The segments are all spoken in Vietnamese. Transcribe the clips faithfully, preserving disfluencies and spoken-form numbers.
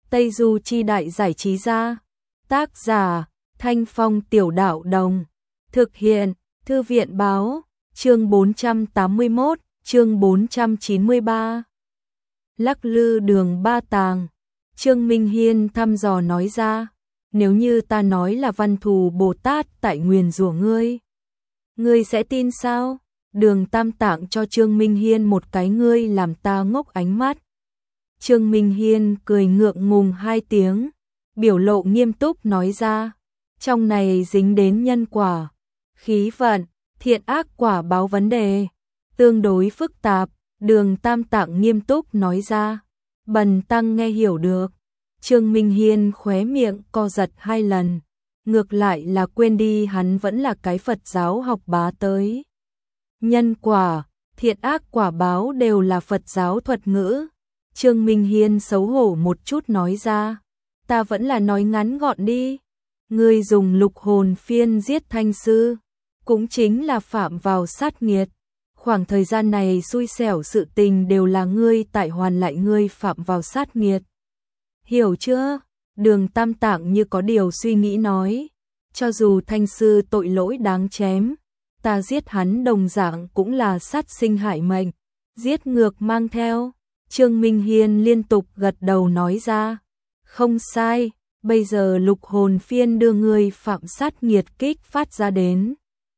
Tây Du Chi Đại Giải Trí Gia. Tác giả Thanh Phong Tiểu Đạo Đồng. Thực hiện Thư viện Báo. Chương bốn trăm tám mươi mốt, chương bốn trăm chín mươi ba. Lắc lư đường Ba Tàng. Trương Minh Hiên thăm dò nói ra, nếu như ta nói là Văn Thù Bồ Tát tại nguyền rủa ngươi, ngươi sẽ tin sao? Đường Tam Tạng cho Trương Minh Hiên một cái ngươi làm ta ngốc ánh mắt. Trương Minh Hiên cười ngượng ngùng hai tiếng, biểu lộ nghiêm túc nói ra, trong này dính đến nhân quả, khí vận, thiện ác quả báo vấn đề, tương đối phức tạp. Đường Tam Tạng nghiêm túc nói ra, bần tăng nghe hiểu được. Trương Minh Hiên khóe miệng co giật hai lần, ngược lại là quên đi hắn vẫn là cái Phật giáo học bá tới. Nhân quả, thiện ác quả báo đều là Phật giáo thuật ngữ. Trương Minh Hiên xấu hổ một chút nói ra, ta vẫn là nói ngắn gọn đi. Ngươi dùng lục hồn phiên giết Thanh Sư, cũng chính là phạm vào sát nghiệt. Khoảng thời gian này xui xẻo sự tình đều là ngươi tại hoàn lại ngươi phạm vào sát nghiệt. Hiểu chưa? Đường Tam Tạng như có điều suy nghĩ nói, cho dù Thanh Sư tội lỗi đáng chém, ta giết hắn đồng dạng cũng là sát sinh hại mệnh, giết ngược mang theo. Trương Minh Hiên liên tục gật đầu nói ra, không sai, bây giờ lục hồn phiên đưa ngươi phạm sát nghiệt kích phát ra đến,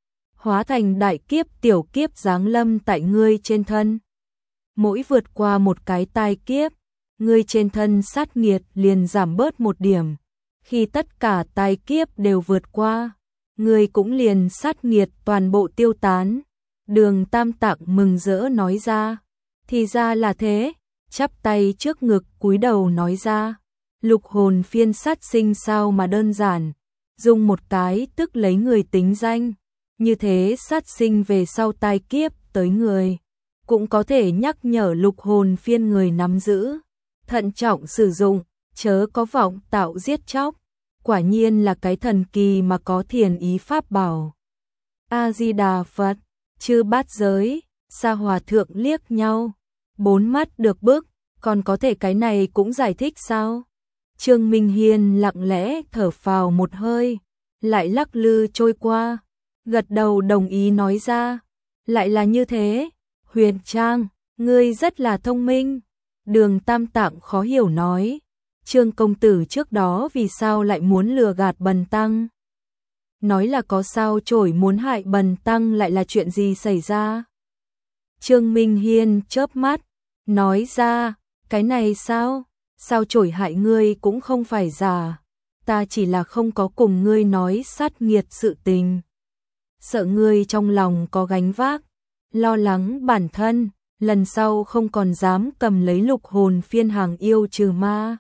hóa thành đại kiếp tiểu kiếp giáng lâm tại ngươi trên thân. Mỗi vượt qua một cái tai kiếp, ngươi trên thân sát nghiệt liền giảm bớt một điểm. Khi tất cả tai kiếp đều vượt qua, ngươi cũng liền sát nghiệt toàn bộ tiêu tán. Đường Tam Tạng mừng rỡ nói ra, thì ra là thế, chắp tay trước ngực cúi đầu nói ra, lục hồn phiên sát sinh sao mà đơn giản, dùng một cái tức lấy người tính danh. Như thế sát sinh về sau tai kiếp tới người, cũng có thể nhắc nhở lục hồn phiên người nắm giữ, thận trọng sử dụng, chớ có vọng tạo giết chóc. Quả nhiên là cái thần kỳ mà có thiền ý pháp bảo. A-di-đà Phật, chư bát giới, Sa Hòa Thượng liếc nhau, bốn mắt được bức, còn có thể cái này cũng giải thích sao? Trương Minh Hiên lặng lẽ thở phào một hơi, lại lắc lư trôi qua, gật đầu đồng ý nói ra, lại là như thế, Huyền Trang, ngươi rất là thông minh. Đường Tam Tạng khó hiểu nói, Trương công tử trước đó vì sao lại muốn lừa gạt bần tăng? Nói là có sao chổi muốn hại bần tăng lại là chuyện gì xảy ra? Trương Minh Hiên chớp mắt, nói ra, cái này sao? Sao chổi hại ngươi cũng không phải giả, ta chỉ là không có cùng ngươi nói sát nghiệt sự tình. Sợ ngươi trong lòng có gánh vác, lo lắng bản thân, lần sau không còn dám cầm lấy lục hồn phiên hàng yêu trừ ma.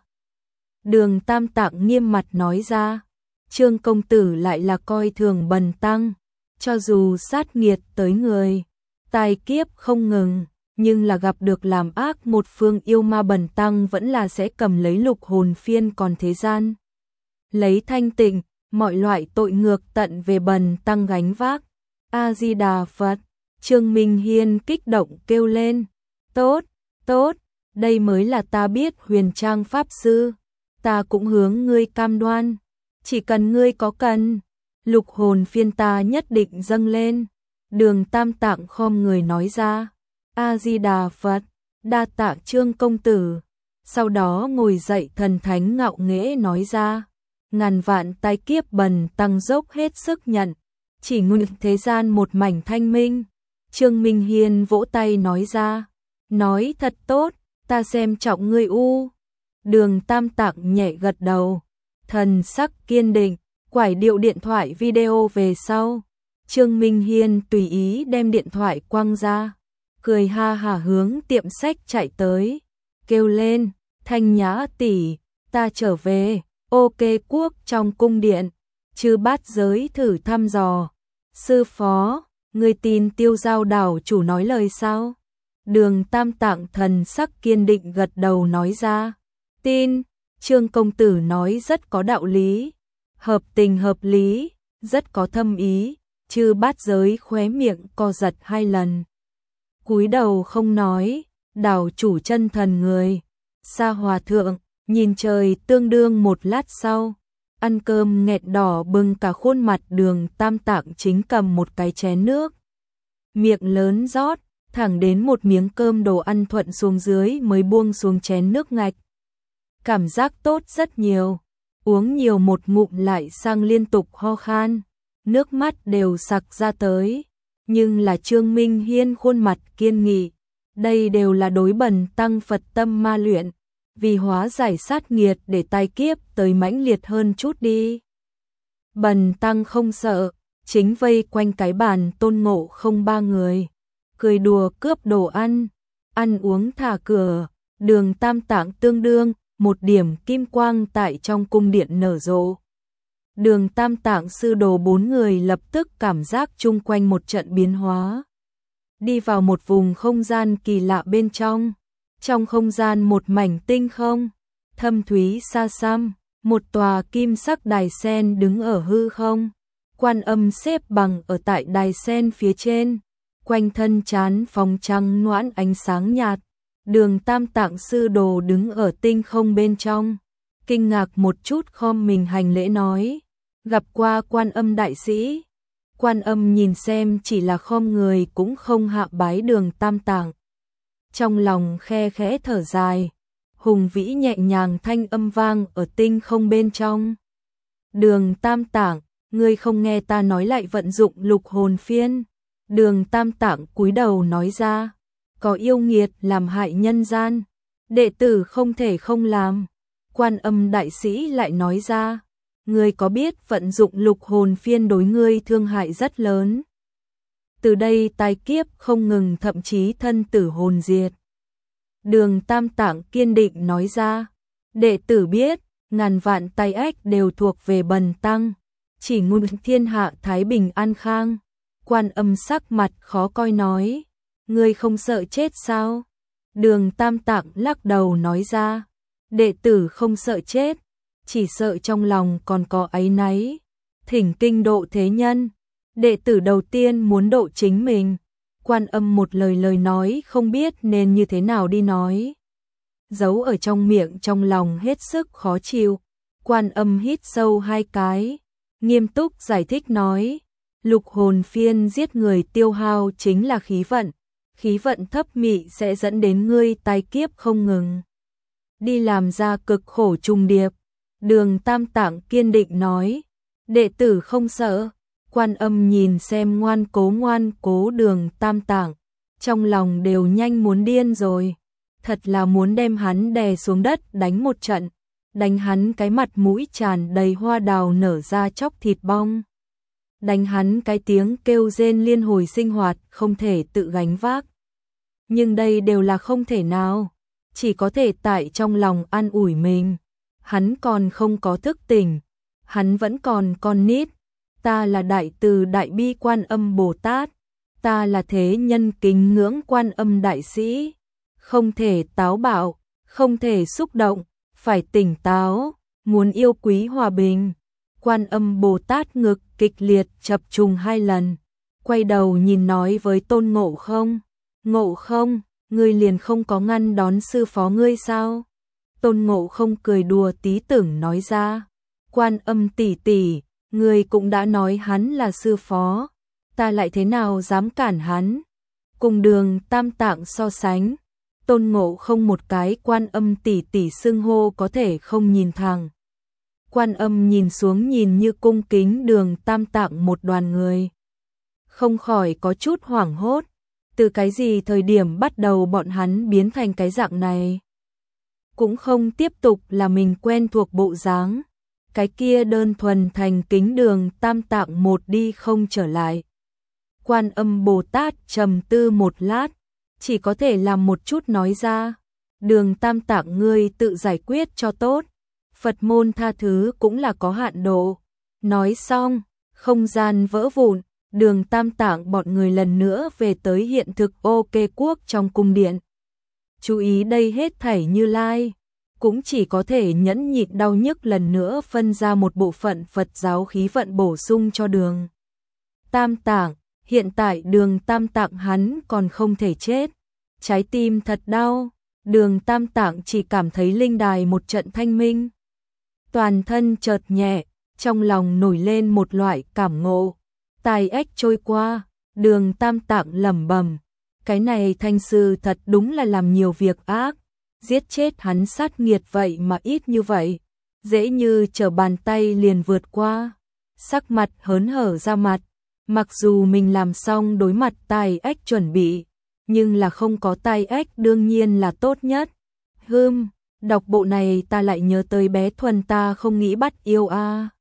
Đường Tam Tạng nghiêm mặt nói ra, Trương công tử lại là coi thường bần tăng, cho dù sát nghiệt tới người, tai kiếp không ngừng, nhưng là gặp được làm ác một phương yêu ma bần tăng vẫn là sẽ cầm lấy lục hồn phiên còn thế gian. Lấy thanh tịnh, mọi loại tội ngược tận về bần tăng gánh vác. A-di-đà Phật, Trương Minh Hiên kích động kêu lên, tốt, tốt, đây mới là ta biết Huyền Trang Pháp Sư, ta cũng hướng ngươi cam đoan, chỉ cần ngươi có cần, lục hồn phiên ta nhất định dâng lên. Đường Tam Tạng khom người nói ra, A-di-đà Phật, đa tạ Trương công tử, sau đó ngồi dậy thần thánh ngạo nghễ nói ra, ngàn vạn tai kiếp bần tăng dốc hết sức nhận, chỉ nguyện thế gian một mảnh thanh minh. Trương Minh Hiên vỗ tay nói ra, nói thật tốt, ta xem trọng ngươi u. Đường Tam Tạng nhẹ gật đầu, thần sắc kiên định, quải điệu điện thoại video về sau. Trương Minh Hiên tùy ý đem điện thoại quăng ra, cười ha hả hướng tiệm sách chạy tới, kêu lên, Thanh Nhã tỷ, ta trở về. Ok quốc trong cung điện, chư bát giới thử thăm dò, sư phó, ngươi tin Tiêu Giao đảo chủ nói lời sao? Đường Tam Tạng thần sắc kiên định gật đầu nói ra, tin, Trương công tử nói rất có đạo lý, hợp tình hợp lý, rất có thâm ý. Chư bát giới khóe miệng co giật hai lần, cúi đầu không nói. Đảo chủ chân thần người, Sa Hòa Thượng, nhìn trời tương đương một lát sau, ăn cơm nghẹt đỏ bừng cả khuôn mặt Đường Tam Tạng chính cầm một cái chén nước. Miệng lớn rót, thẳng đến một miếng cơm đồ ăn thuận xuống dưới mới buông xuống chén nước ngạch. Cảm giác tốt rất nhiều, uống nhiều một ngụm lại sang liên tục ho khan, nước mắt đều sặc ra tới, nhưng là Trương Minh Hiên khuôn mặt kiên nghị, đây đều là đối Bần Tăng Phật tâm ma luyện, vì hóa giải sát nghiệt để tai kiếp tới mãnh liệt hơn chút đi. Bần Tăng không sợ, chính vây quanh cái bàn Tôn Ngộ Không ba người, cười đùa cướp đồ ăn, ăn uống thả cửa, Đường Tam Tạng tương đương, một điểm kim quang tại trong cung điện nở rộ. Đường Tam Tạng sư đồ bốn người lập tức cảm giác chung quanh một trận biến hóa. Đi vào một vùng không gian kỳ lạ bên trong. Trong không gian một mảnh tinh không, thâm thúy xa xăm, một tòa kim sắc đài sen đứng ở hư không. Quan Âm xếp bằng ở tại đài sen phía trên, quanh thân chán phóng trăng noãn ánh sáng nhạt. Đường Tam Tạng sư đồ đứng ở tinh không bên trong, kinh ngạc một chút khom mình hành lễ nói, gặp qua Quan Âm đại sĩ. Quan Âm nhìn xem chỉ là khom người cũng không hạ bái Đường Tam Tạng. Trong lòng khe khẽ thở dài, hùng vĩ nhẹ nhàng thanh âm vang ở tinh không bên trong. Đường Tam Tạng, ngươi không nghe ta nói lại vận dụng lục hồn phiên. Đường Tam Tạng cúi đầu nói ra, có yêu nghiệt làm hại nhân gian, đệ tử không thể không làm. Quan Âm đại sĩ lại nói ra, ngươi có biết vận dụng lục hồn phiên đối ngươi thương hại rất lớn. Từ đây tai kiếp không ngừng, thậm chí thân tử hồn diệt. Đường Tam Tạng kiên định nói ra, đệ tử biết, ngàn vạn tai ách đều thuộc về Bần Tăng, chỉ muốn thiên hạ thái bình an khang. Quan Âm sắc mặt khó coi nói, ngươi không sợ chết sao? Đường Tam Tạng lắc đầu nói ra, đệ tử không sợ chết, chỉ sợ trong lòng còn có áy náy, thỉnh kinh độ thế nhân. Đệ tử đầu tiên muốn độ chính mình. Quan Âm một lời lời nói không biết nên như thế nào đi nói, giấu ở trong miệng trong lòng hết sức khó chịu. Quan Âm hít sâu hai cái, nghiêm túc giải thích nói, lục hồn phiên giết người tiêu hao chính là khí vận, khí vận thấp mị sẽ dẫn đến ngươi tai kiếp không ngừng, đi làm ra cực khổ trùng điệp. Đường Tam Tạng kiên định nói, đệ tử không sợ. Quan Âm nhìn xem ngoan cố ngoan cố Đường Tam Tạng, trong lòng đều nhanh muốn điên rồi, thật là muốn đem hắn đè xuống đất đánh một trận, đánh hắn cái mặt mũi tràn đầy hoa đào nở ra chóc thịt bong, đánh hắn cái tiếng kêu rên liên hồi sinh hoạt không thể tự gánh vác. Nhưng đây đều là không thể nào, chỉ có thể tại trong lòng an ủi mình, hắn còn không có thức tỉnh, hắn vẫn còn con nít. Ta là đại từ đại bi Quan Âm Bồ Tát, ta là thế nhân kính ngưỡng Quan Âm đại sĩ, không thể táo bạo, không thể xúc động, phải tỉnh táo, muốn yêu quý hòa bình. Quan Âm Bồ Tát ngực kịch liệt chập trùng hai lần, quay đầu nhìn nói với Tôn Ngộ Không, Ngộ Không, ngươi liền không có ngăn đón sư phó ngươi sao? Tôn Ngộ Không cười đùa tí tưởng nói ra, Quan Âm tỷ tỷ, ngươi cũng đã nói hắn là sư phó, ta lại thế nào dám cản hắn? Cùng Đường Tam Tạng so sánh, Tôn Ngộ Không một cái Quan Âm tỷ tỷ xưng hô có thể không nhìn thẳng. Quan Âm nhìn xuống nhìn như cung kính Đường Tam Tạng một đoàn người, không khỏi có chút hoảng hốt, từ cái gì thời điểm bắt đầu bọn hắn biến thành cái dạng này? Cũng không tiếp tục là mình quen thuộc bộ dáng. Cái kia đơn thuần thành kính Đường Tam Tạng một đi không trở lại. Quan Âm Bồ Tát trầm tư một lát, chỉ có thể làm một chút nói ra, Đường Tam Tạng ngươi tự giải quyết cho tốt, Phật môn tha thứ cũng là có hạn độ. Nói xong, không gian vỡ vụn, Đường Tam Tạng bọn người lần nữa về tới hiện thực OK quốc trong cung điện. Chú ý đây hết thảy Như Lai cũng chỉ có thể nhẫn nhịn đau nhức lần nữa phân ra một bộ phận Phật giáo khí vận bổ sung cho Đường Tam Tạng. Hiện tại Đường Tam Tạng hắn còn không thể chết, trái tim thật đau. Đường Tam Tạng chỉ cảm thấy linh đài một trận thanh minh. Toàn thân chợt nhẹ, trong lòng nổi lên một loại cảm ngộ. Tai ách trôi qua, Đường Tam Tạng lẩm bẩm, cái này thanh sư thật đúng là làm nhiều việc ác, giết chết hắn sát nghiệt vậy mà ít như vậy, dễ như trở bàn tay liền vượt qua. Sắc mặt hớn hở ra mặt, mặc dù mình làm xong đối mặt tai ách chuẩn bị, nhưng là không có tai ách đương nhiên là tốt nhất. Hừm, đọc bộ này ta lại nhớ tới bé Thuần ta không nghĩ bắt yêu a.